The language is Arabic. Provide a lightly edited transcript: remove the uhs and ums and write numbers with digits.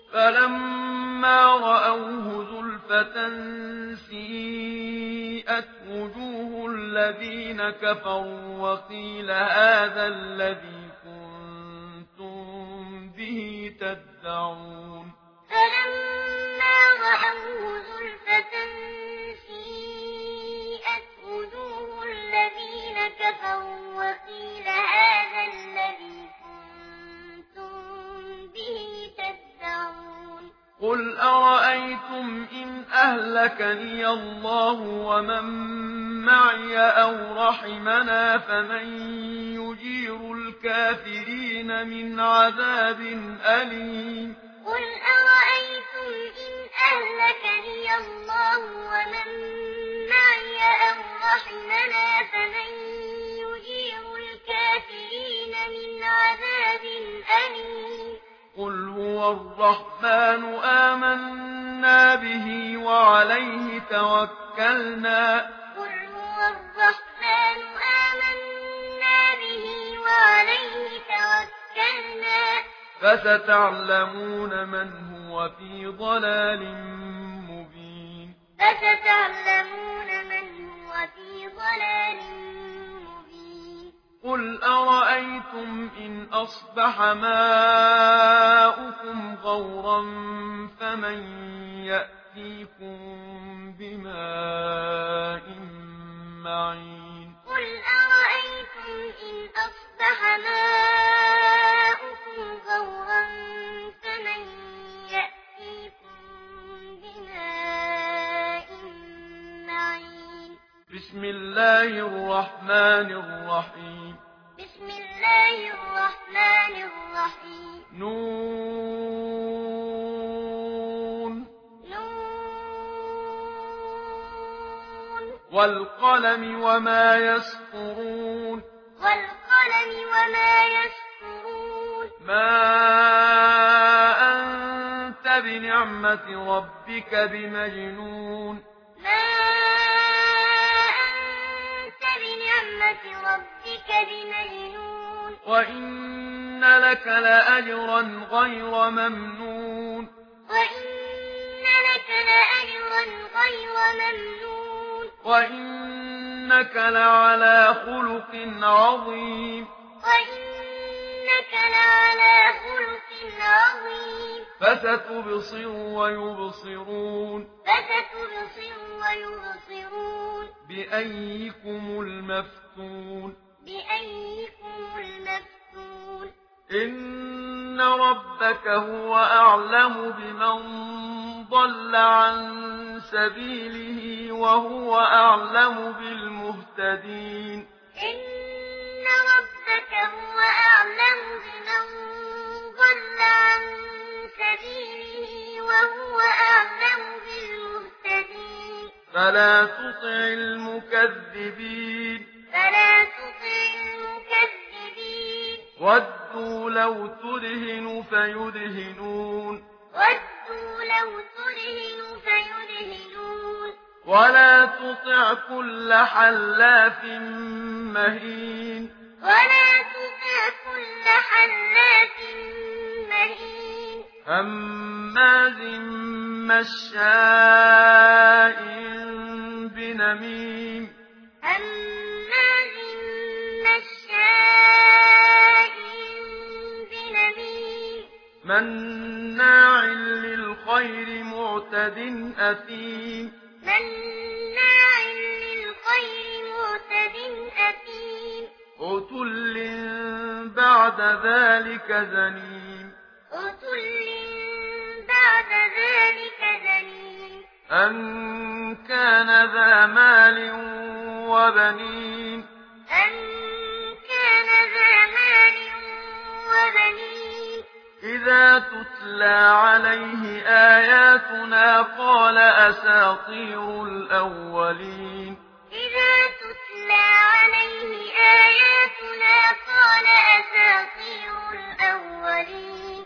فلما رأوه زلفة سيئت وجوه الذين كفروا وقيل هذا الذي كنتم به تدعون فلما رأوه زلفة سيئت وجوه الذين كفروا وقيل هذا الذي كنتم به تدعون قل أرأيتم إن أهلكني الله ومن معي أو رحمنا فمن يجير الكافرين من عذاب أليم قل أرأيتم إن أهلكني الله ومن معي أو رحمنا فمن يجير الكافرين من عذاب أليم قل هو الرحمن آمنا به وعليه توكلنا قل هو الرحمن آمنا به وعليه توكلنا فستعلمون من هو في ضلال مبين فستعلمون من هو في ضلال مبين قل أرأيتم إن أصبح ماؤكم غورا فمن يأتيكم بماء معين قل أرأيتم إن أصبح ماؤكم غورا فمن يأتيكم بماء معين بسم الله الرحمن الرحيم بسم الله الرحمن الرحيم نون نون والقلم وما يسطرون والقلم وما يسطرون ما أنت بنعمة ربك بمجنون ما أنت بنعمة ربك بمجنون وإن لك لأجرا غير ممنون وإن لك لأجرا غير ممنون وإنك لعلى خلق عظيم وإنك لعلى خلق عظيم فستبصر ويبصرون فستبصر ويبصرون بأيكم المفتون بأيكم المفتون إن ربك هو أعلم بمن ضل عن سبيله وهو أعلم بالمهتدين إن ربك هو أعلم بمن ضل عن سبيله وهو أعلم بالمهتدين فلا تطع المكذبين فلا تطع المكذبين ودوا لو تدهن فيدهنون ودوا لو تدهن فيدهنون ولا تطع كل حلاف مهين ولا تطع كل حلاف مهين هماز مشاء بنميم هماز مشاء بنميم مناع للخير معتد أثيم مناع للخير معتد أثيم عتل بعد ذلك زنيم عتل بعد ذلك زنيم أن كان ذا مال وبنين أن كان ذا مال وبنين إذا تتلى عليه آياتنا قال أساطير الأولين إذا تتلى عليه آياتنا قال أساطير الأولين